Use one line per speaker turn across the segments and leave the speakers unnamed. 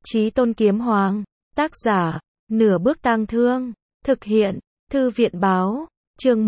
Chí Tôn Kiếm Hoàng, tác giả, Nửa Bước Tang Thương, thực hiện, Thư viện báo, chương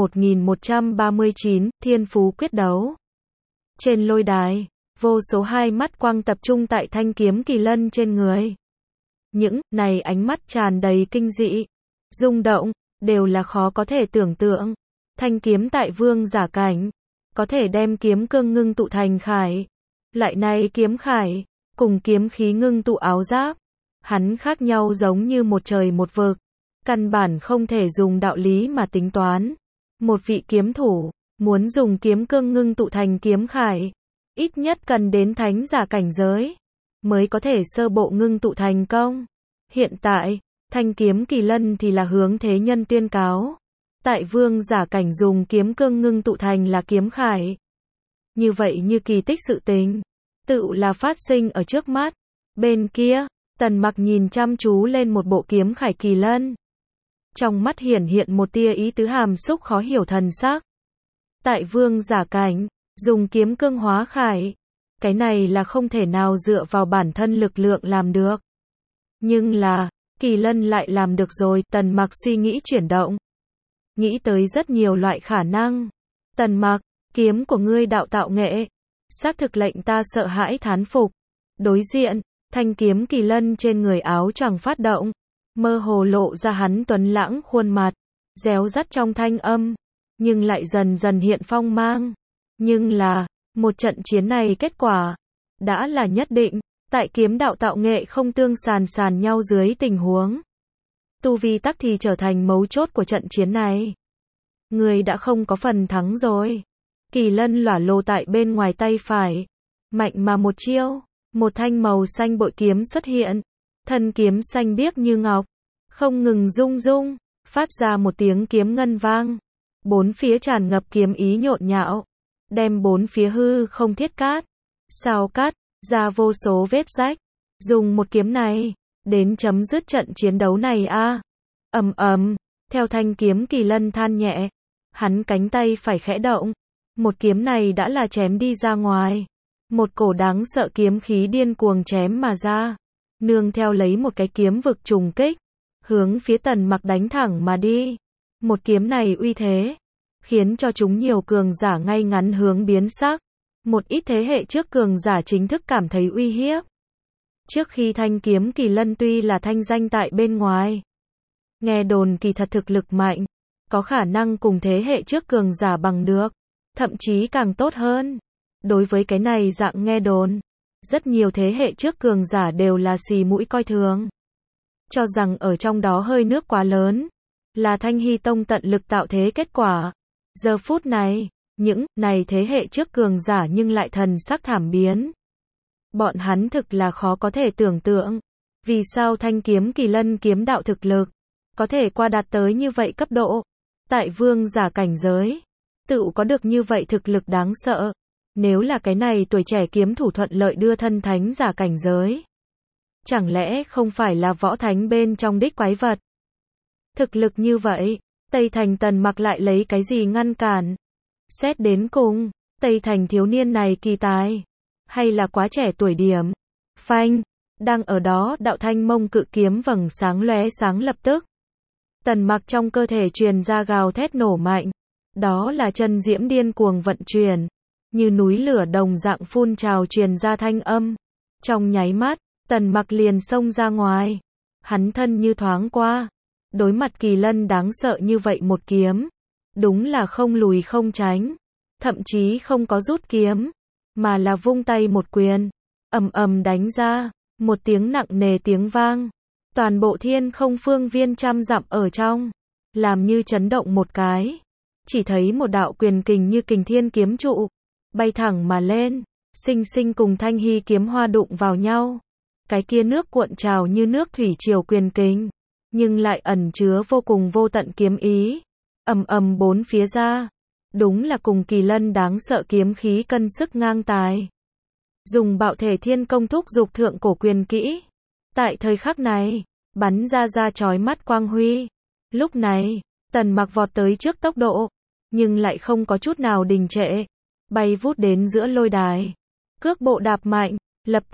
1139, Thiên Phú Quyết Đấu. Trên lôi đài, vô số hai mắt quang tập trung tại thanh kiếm kỳ lân trên người. Những này ánh mắt tràn đầy kinh dị, rung động, đều là khó có thể tưởng tượng. Thanh kiếm tại vương giả cảnh, có thể đem kiếm cương ngưng tụ thành khải. Lại này kiếm khải, cùng kiếm khí ngưng tụ áo giáp. Hắn khác nhau giống như một trời một vực. Căn bản không thể dùng đạo lý mà tính toán. Một vị kiếm thủ, muốn dùng kiếm cương ngưng tụ thành kiếm khải, ít nhất cần đến thánh giả cảnh giới, mới có thể sơ bộ ngưng tụ thành công. Hiện tại, thanh kiếm kỳ lân thì là hướng thế nhân tuyên cáo. Tại vương giả cảnh dùng kiếm cương ngưng tụ thành là kiếm khải. Như vậy như kỳ tích sự tình, tự là phát sinh ở trước mắt. Bên kia, Tần Mặc nhìn chăm chú lên một bộ kiếm khải kỳ lân. Trong mắt hiển hiện một tia ý tứ hàm xúc khó hiểu thần sắc. Tại vương giả cảnh, dùng kiếm cương hóa khải, cái này là không thể nào dựa vào bản thân lực lượng làm được. Nhưng là, kỳ lân lại làm được rồi. Tần Mặc suy nghĩ chuyển động, nghĩ tới rất nhiều loại khả năng. Tần Mặc, kiếm của ngươi đạo tạo nghệ, xác thực lệnh ta sợ hãi thán phục. Đối diện, thanh kiếm kỳ lân trên người áo choàng phát động, mơ hồ lộ ra hắn tuấn lãng khuôn mặt, réo rắt trong thanh âm, nhưng lại dần dần hiện phong mang. Nhưng là, một trận chiến này kết quả, đã là nhất định, tại kiếm đạo tạo nghệ không tương sàn nhau dưới tình huống. Tu vi tắc thì trở thành mấu chốt của trận chiến này. Người đã không có phần thắng rồi. Kỳ lân lỏa lồ tại bên ngoài tay phải, mạnh mà một chiêu, một thanh màu xanh bội kiếm xuất hiện. Thân kiếm xanh biếc như ngọc, không ngừng rung rung, phát ra một tiếng kiếm ngân vang. Bốn phía tràn ngập kiếm ý nhộn nhạo, đem bốn phía hư không thiết cát, sao cắt ra vô số vết rách. Dùng một kiếm này, đến chấm dứt trận chiến đấu này a. Ầm ầm, theo thanh kiếm kỳ lân than nhẹ, hắn cánh tay phải khẽ động, một kiếm này đã là chém đi ra ngoài. Một cổ đáng sợ kiếm khí điên cuồng chém mà ra, nương theo lấy một cái kiếm vực trùng kích, hướng phía Tần Mặc đánh thẳng mà đi. Một kiếm này uy thế, khiến cho chúng nhiều cường giả ngay ngắn hướng biến sắc. Một ít thế hệ trước cường giả chính thức cảm thấy uy hiếp. Trước khi thanh kiếm kỳ lân tuy là thanh danh tại bên ngoài, nghe đồn kỳ thật thực lực mạnh, có khả năng cùng thế hệ trước cường giả bằng được, thậm chí càng tốt hơn. Đối với cái này dạng nghe đồn, rất nhiều thế hệ trước cường giả đều là xì mũi coi thường, cho rằng ở trong đó hơi nước quá lớn, là Thanh Hy Tông tận lực tạo thế kết quả. Giờ phút này, những này thế hệ trước cường giả nhưng lại thần sắc thảm biến. Bọn hắn thực là khó có thể tưởng tượng, vì sao thanh kiếm kỳ lân kiếm đạo thực lực có thể qua đạt tới như vậy cấp độ. Tại vương giả cảnh giới, tự có được như vậy thực lực đáng sợ. Nếu là cái này tuổi trẻ kiếm thủ thuận lợi đưa thân thánh giả cảnh giới, chẳng lẽ không phải là võ thánh bên trong đích quái vật? Thực lực như vậy, Tây Thành Tần Mặc lại lấy cái gì ngăn cản? Xét đến cùng, Tây Thành thiếu niên này kỳ tài, hay là quá trẻ tuổi điểm? Phanh, đang ở đó đạo thanh mông cự kiếm vầng sáng lóe sáng lập tức. Tần Mặc trong cơ thể truyền ra gào thét nổ mạnh, đó là chân diễm điên cuồng vận chuyển, như núi lửa đồng dạng phun trào truyền ra thanh âm. Trong nháy mắt, Tần Mặc liền xông ra ngoài, hắn thân như thoáng qua, đối mặt kỳ lân đáng sợ như vậy một kiếm, đúng là không lùi không tránh, thậm chí không có rút kiếm, mà là vung tay một quyền, ầm ầm đánh ra, một tiếng nặng nề tiếng vang, toàn bộ thiên không phương viên trăm dặm ở trong, làm như chấn động một cái, chỉ thấy một đạo quyền kình như kình thiên kiếm trụ, bay thẳng mà lên, xinh xinh cùng thanh hy kiếm hoa đụng vào nhau. Cái kia nước cuộn trào như nước thủy triều quyền kình, nhưng lại ẩn chứa vô cùng vô tận kiếm ý. Ầm ầm bốn phía ra, đúng là cùng kỳ lân đáng sợ kiếm khí cân sức ngang tài. Dùng bạo thể thiên công thúc dục thượng cổ quyền kỹ. Tại thời khắc này, bắn ra chói mắt quang huy. Lúc này, Tần Mặc vọt tới trước tốc độ, nhưng lại không có chút nào đình trệ, bay vút đến giữa lôi đài. Cước bộ đạp mạnh, lập tức,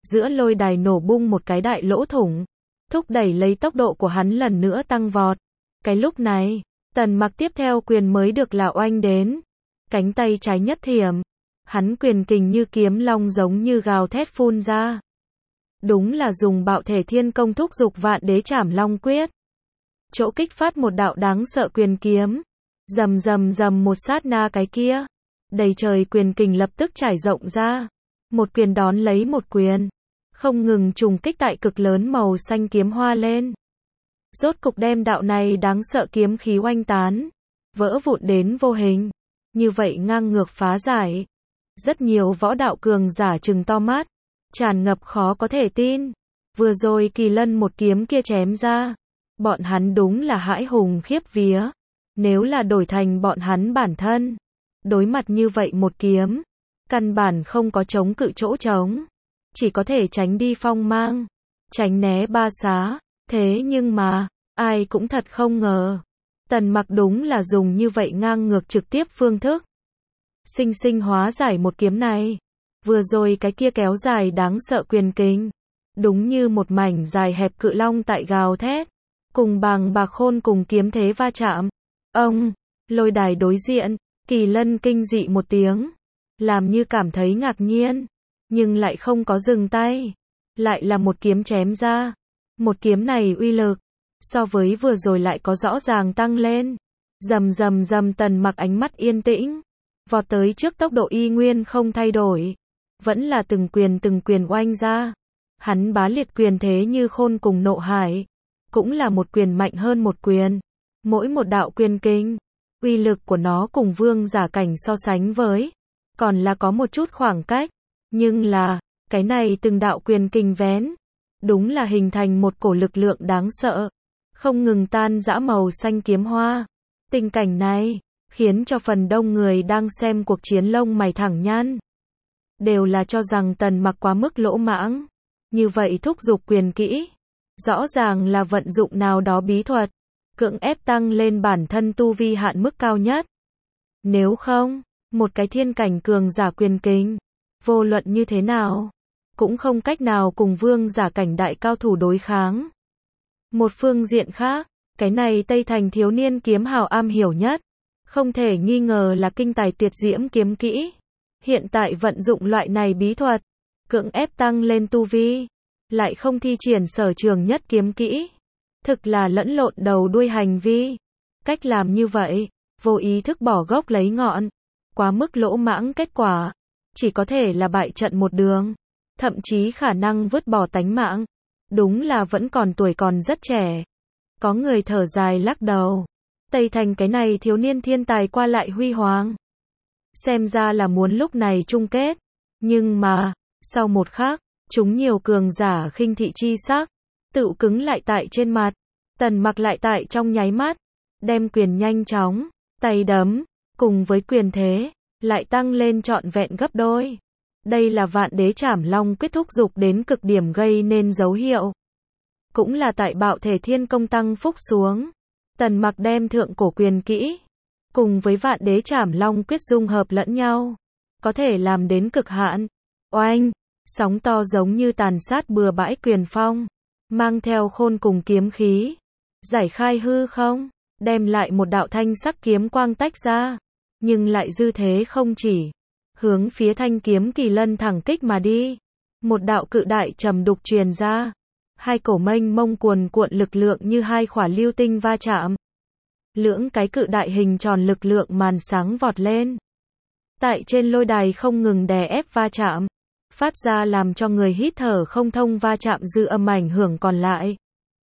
giữa lôi đài nổ bung một cái đại lỗ thủng, thúc đẩy lấy tốc độ của hắn lần nữa tăng vọt. Cái lúc này, Tần Mặc tiếp theo quyền mới được là oanh đến. Cánh tay trái nhất thiểm, hắn quyền kình như kiếm long giống như gào thét phun ra. Đúng là dùng bạo thể thiên công thúc dục vạn đế trảm long quyết. Chỗ kích phát một đạo đáng sợ quyền kiếm. Rầm rầm rầm một sát na cái kia. Đầy trời quyền kình lập tức trải rộng ra. Một quyền đón lấy một quyền. Không ngừng trùng kích tại cực lớn màu xanh kiếm hoa lên. Rốt cục đem đạo này đáng sợ kiếm khí oanh tán. Vỡ vụn đến vô hình. Như vậy ngang ngược phá giải. Rất nhiều võ đạo cường giả trừng to mắt. Tràn ngập khó có thể tin. Vừa rồi Kỳ Lân một kiếm kia chém ra. Bọn hắn đúng là hãi hùng khiếp vía. Nếu là đổi thành bọn hắn bản thân. Đối mặt như vậy một kiếm. Căn bản không có chống cự chỗ trống. Chỉ có thể tránh đi phong mang. Tránh né ba xá. Thế nhưng mà, ai cũng thật không ngờ. Tần Mặc đúng là dùng như vậy ngang ngược trực tiếp phương thức. Sinh sinh hóa giải một kiếm này. Vừa rồi cái kia kéo dài đáng sợ quyền kình. Đúng như một mảnh dài hẹp cự long tại gào thét. Cùng bàng bạc khôn cùng kiếm thế va chạm. Ông, lôi đài đối diện, Kỳ Lân kinh dị một tiếng. Làm như cảm thấy ngạc nhiên. Nhưng lại không có dừng tay. Lại là một kiếm chém ra. Một kiếm này uy lực. So với vừa rồi lại có rõ ràng tăng lên. Rầm rầm rầm Tần Mặc ánh mắt yên tĩnh. Vọt tới trước tốc độ y nguyên không thay đổi. Vẫn là từng quyền oanh ra. Hắn bá liệt quyền thế như khôn cùng nộ hải. Cũng là một quyền mạnh hơn một quyền. Mỗi một đạo quyền kinh. Uy lực của nó cùng vương giả cảnh so sánh với. Còn là có một chút khoảng cách. Nhưng là, cái này từng đạo quyền kinh vén. Đúng là hình thành một cổ lực lượng đáng sợ. Không ngừng tan rã màu xanh kiếm hoa. Tình cảnh này, khiến cho phần đông người đang xem cuộc chiến lông mày thẳng nhăn. Đều là cho rằng Tần Mặc quá mức lỗ mãng. Như vậy thúc giục quyền kỹ. Rõ ràng là vận dụng nào đó bí thuật. Cưỡng ép tăng lên bản thân tu vi hạn mức cao nhất. Nếu không, một cái thiên cảnh cường giả quyền kình. Vô luận như thế nào. Cũng không cách nào cùng vương giả cảnh đại cao thủ đối kháng. Một phương diện khác, cái này Tây Thành thiếu niên kiếm hào am hiểu nhất. Không thể nghi ngờ là kinh tài tuyệt diễm kiếm kỹ. Hiện tại vận dụng loại này bí thuật. Cưỡng ép tăng lên tu vi. Lại không thi triển sở trường nhất kiếm kỹ. Thực là lẫn lộn đầu đuôi hành vi. Cách làm như vậy, vô ý thức bỏ gốc lấy ngọn. Quá mức lỗ mãng kết quả. Chỉ có thể là bại trận một đường. Thậm chí khả năng vứt bỏ tánh mạng. Đúng là vẫn còn tuổi còn rất trẻ. Có người thở dài lắc đầu. Tây Thành cái này thiếu niên thiên tài qua lại huy hoàng. Xem ra là muốn lúc này chung kết. Nhưng mà, sau một khắc, chúng nhiều cường giả khinh thị chi sắc. Tựu cứng lại tại trên mặt. Tần Mặc lại tại trong nháy mắt. Đem quyền nhanh chóng, tay đấm, cùng với quyền thế, lại tăng lên trọn vẹn gấp đôi. Đây là vạn đế trảm long quyết thúc dục đến cực điểm gây nên dấu hiệu. Cũng là tại bạo thể thiên công tăng phúc xuống. Tần Mặc đem thượng cổ quyền kỹ. Cùng với vạn đế trảm long quyết dung hợp lẫn nhau. Có thể làm đến cực hạn. Oanh, sóng to giống như tàn sát bừa bãi quyền phong. Mang theo khôn cùng kiếm khí. Giải khai hư không. Đem lại một đạo thanh sắc kiếm quang tách ra. Nhưng lại dư thế không chỉ. Hướng phía thanh kiếm Kỳ Lân thẳng kích mà đi. Một đạo cự đại trầm đục truyền ra. Hai cổ mênh mông cuồn cuộn lực lượng như hai khỏa lưu tinh va chạm. Lưỡng cái cự đại hình tròn lực lượng màn sáng vọt lên. Tại trên lôi đài không ngừng đè ép va chạm. Phát ra làm cho người hít thở không thông va chạm dư âm ảnh hưởng còn lại.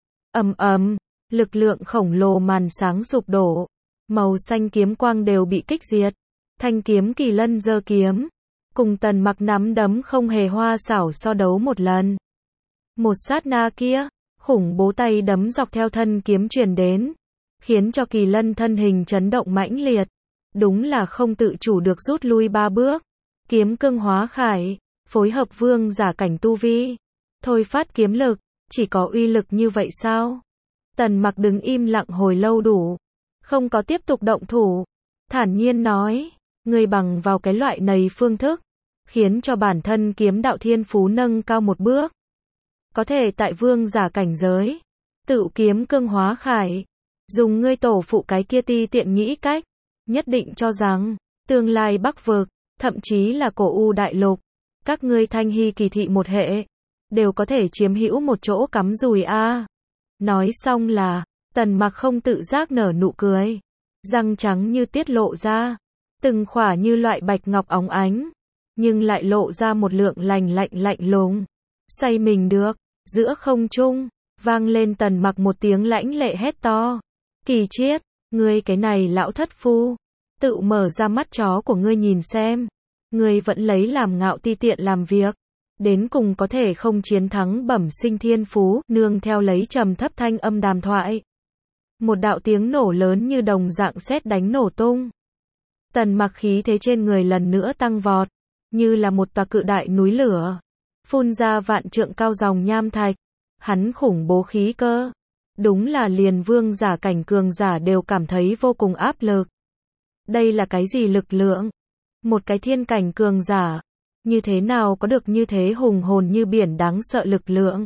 Ầm ầm, lực lượng khổng lồ màn sáng sụp đổ. Màu xanh kiếm quang đều bị kích diệt. Thanh kiếm Kỳ Lân giơ kiếm. Cùng Tần Mặc nắm đấm không hề hoa xảo so đấu một lần. Một sát na kia, khủng bố tay đấm dọc theo thân kiếm truyền đến. Khiến cho Kỳ Lân thân hình chấn động mãnh liệt. Đúng là không tự chủ được rút lui 3 bước. Kiếm cương hóa khải, phối hợp vương giả cảnh tu vi. Thôi phát kiếm lực, chỉ có uy lực như vậy sao? Tần Mặc đứng im lặng hồi lâu đủ. Không có tiếp tục động thủ. Thản nhiên nói, ngươi bằng vào cái loại này phương thức. khiến cho bản thân kiếm đạo thiên phú nâng cao một bước. Có thể tại vương giả cảnh giới, tự kiếm cương hóa khải, dùng ngươi tổ phụ cái kia ti tiện nghĩ cách, nhất định cho rằng, tương lai Bắc vực, thậm chí là cổ U đại lục, các ngươi Thanh Hy kỳ thị một hệ, đều có thể chiếm hữu một chỗ cắm rùi a. Nói xong là, Tần Mặc không tự giác nở nụ cười, răng trắng như tiết lộ ra, từng khỏa như loại bạch ngọc óng ánh, nhưng lại lộ ra một lượng lạnh lùng. Xoay mình được, giữa không trung, vang lên Tần Mặc một tiếng lãnh lệ hét to. Kỳ Chiết, ngươi cái này lão thất phu, tự mở ra mắt chó của ngươi nhìn xem, ngươi vẫn lấy làm ngạo ti tiện làm việc, đến cùng có thể không chiến thắng bẩm sinh thiên phú, nương theo lấy trầm thấp thanh âm đàm thoại. Một đạo tiếng nổ lớn như đồng dạng sét đánh nổ tung. Tần Mặc khí thế trên người lần nữa tăng vọt, như là một tòa cự đại núi lửa, phun ra vạn trượng cao dòng nham thạch. Hắn khủng bố khí cơ, đúng là liền vương giả cảnh cường giả đều cảm thấy vô cùng áp lực. Đây là cái gì lực lượng? Một cái thiên cảnh cường giả, như thế nào có được như thế hùng hồn như biển đáng sợ lực lượng?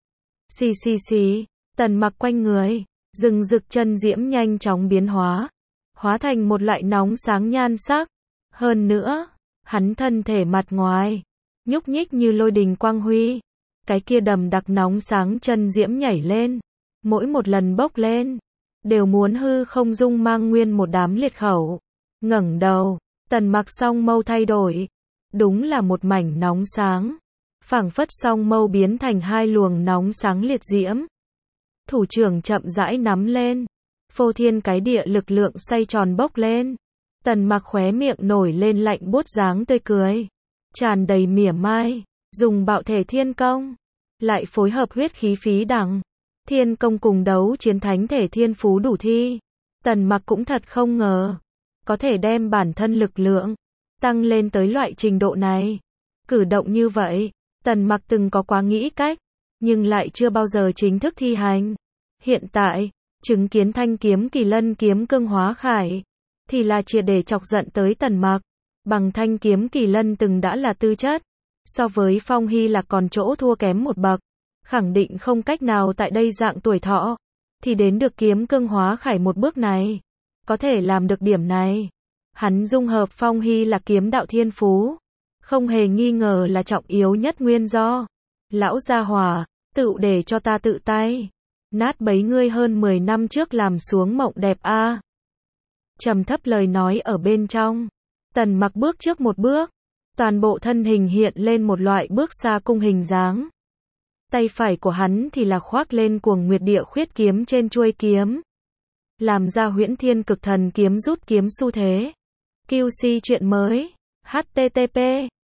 Xì, Tần Mặc quanh người, rừng rực chân diễm nhanh chóng biến hóa, hóa thành một loại nóng sáng nhan sắc. Hơn nữa, hắn thân thể mặt ngoài, nhúc nhích như lôi đình quang huy. Cái kia đầm đặc nóng sáng chân diễm nhảy lên, mỗi một lần bốc lên, đều muốn hư không dung mang nguyên một đám liệt khẩu. Ngẩng đầu, Tần Mặc song mâu thay đổi, đúng là một mảnh nóng sáng, phảng phất song mâu biến thành hai luồng nóng sáng liệt diễm. Thủ trưởng chậm rãi nắm lên, phô thiên cái địa lực lượng xoay tròn bốc lên. Tần Mặc khóe miệng nổi lên lạnh buốt dáng tươi cười, tràn đầy mỉa mai, dùng bạo thể thiên công, lại phối hợp huyết khí phí đẳng, thiên công cùng đấu chiến thánh thể thiên phú đủ thi. Tần Mặc cũng thật không ngờ, có thể đem bản thân lực lượng tăng lên tới loại trình độ này. Cử động như vậy, Tần Mặc từng có quá nghĩ cách, nhưng lại chưa bao giờ chính thức thi hành. Hiện tại, chứng kiến thanh kiếm Kỳ Lân kiếm cương hóa khải, thì là triệt để chọc giận tới Tần Mặc. Bằng thanh kiếm Kỳ Lân từng đã là tư chất, so với Phong Hy Lạc còn chỗ thua kém một bậc, khẳng định không cách nào tại đây dạng tuổi thọ, thì đến được kiếm cương hóa khải một bước này. Có thể làm được điểm này, hắn dung hợp Phong Hy Lạc kiếm đạo thiên phú, không hề nghi ngờ là trọng yếu nhất nguyên do. Lão gia hỏa, tự để cho ta tự tay nát bấy ngươi hơn 10 năm trước làm xuống mộng đẹp a. Trầm thấp lời nói ở bên trong, Tần Mặc bước trước một bước, toàn bộ thân hình hiện lên một loại bước xa cung hình dáng. Tay phải của hắn thì là khoác lên cuồng nguyệt địa khuyết kiếm trên chuôi kiếm, làm ra huyễn thiên cực thần kiếm rút kiếm xu thế. QC chuyện mới, http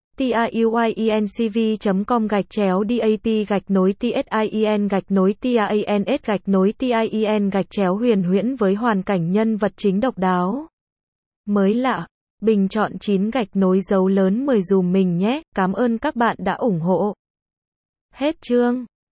tiuyencv.com/dap-tien-tien-huyền huyễn với hoàn cảnh nhân vật chính độc đáo, mới lạ, bình chọn 9 dấu lớn 10 dùm mình nhé, cảm ơn các bạn đã ủng hộ. Hết chương.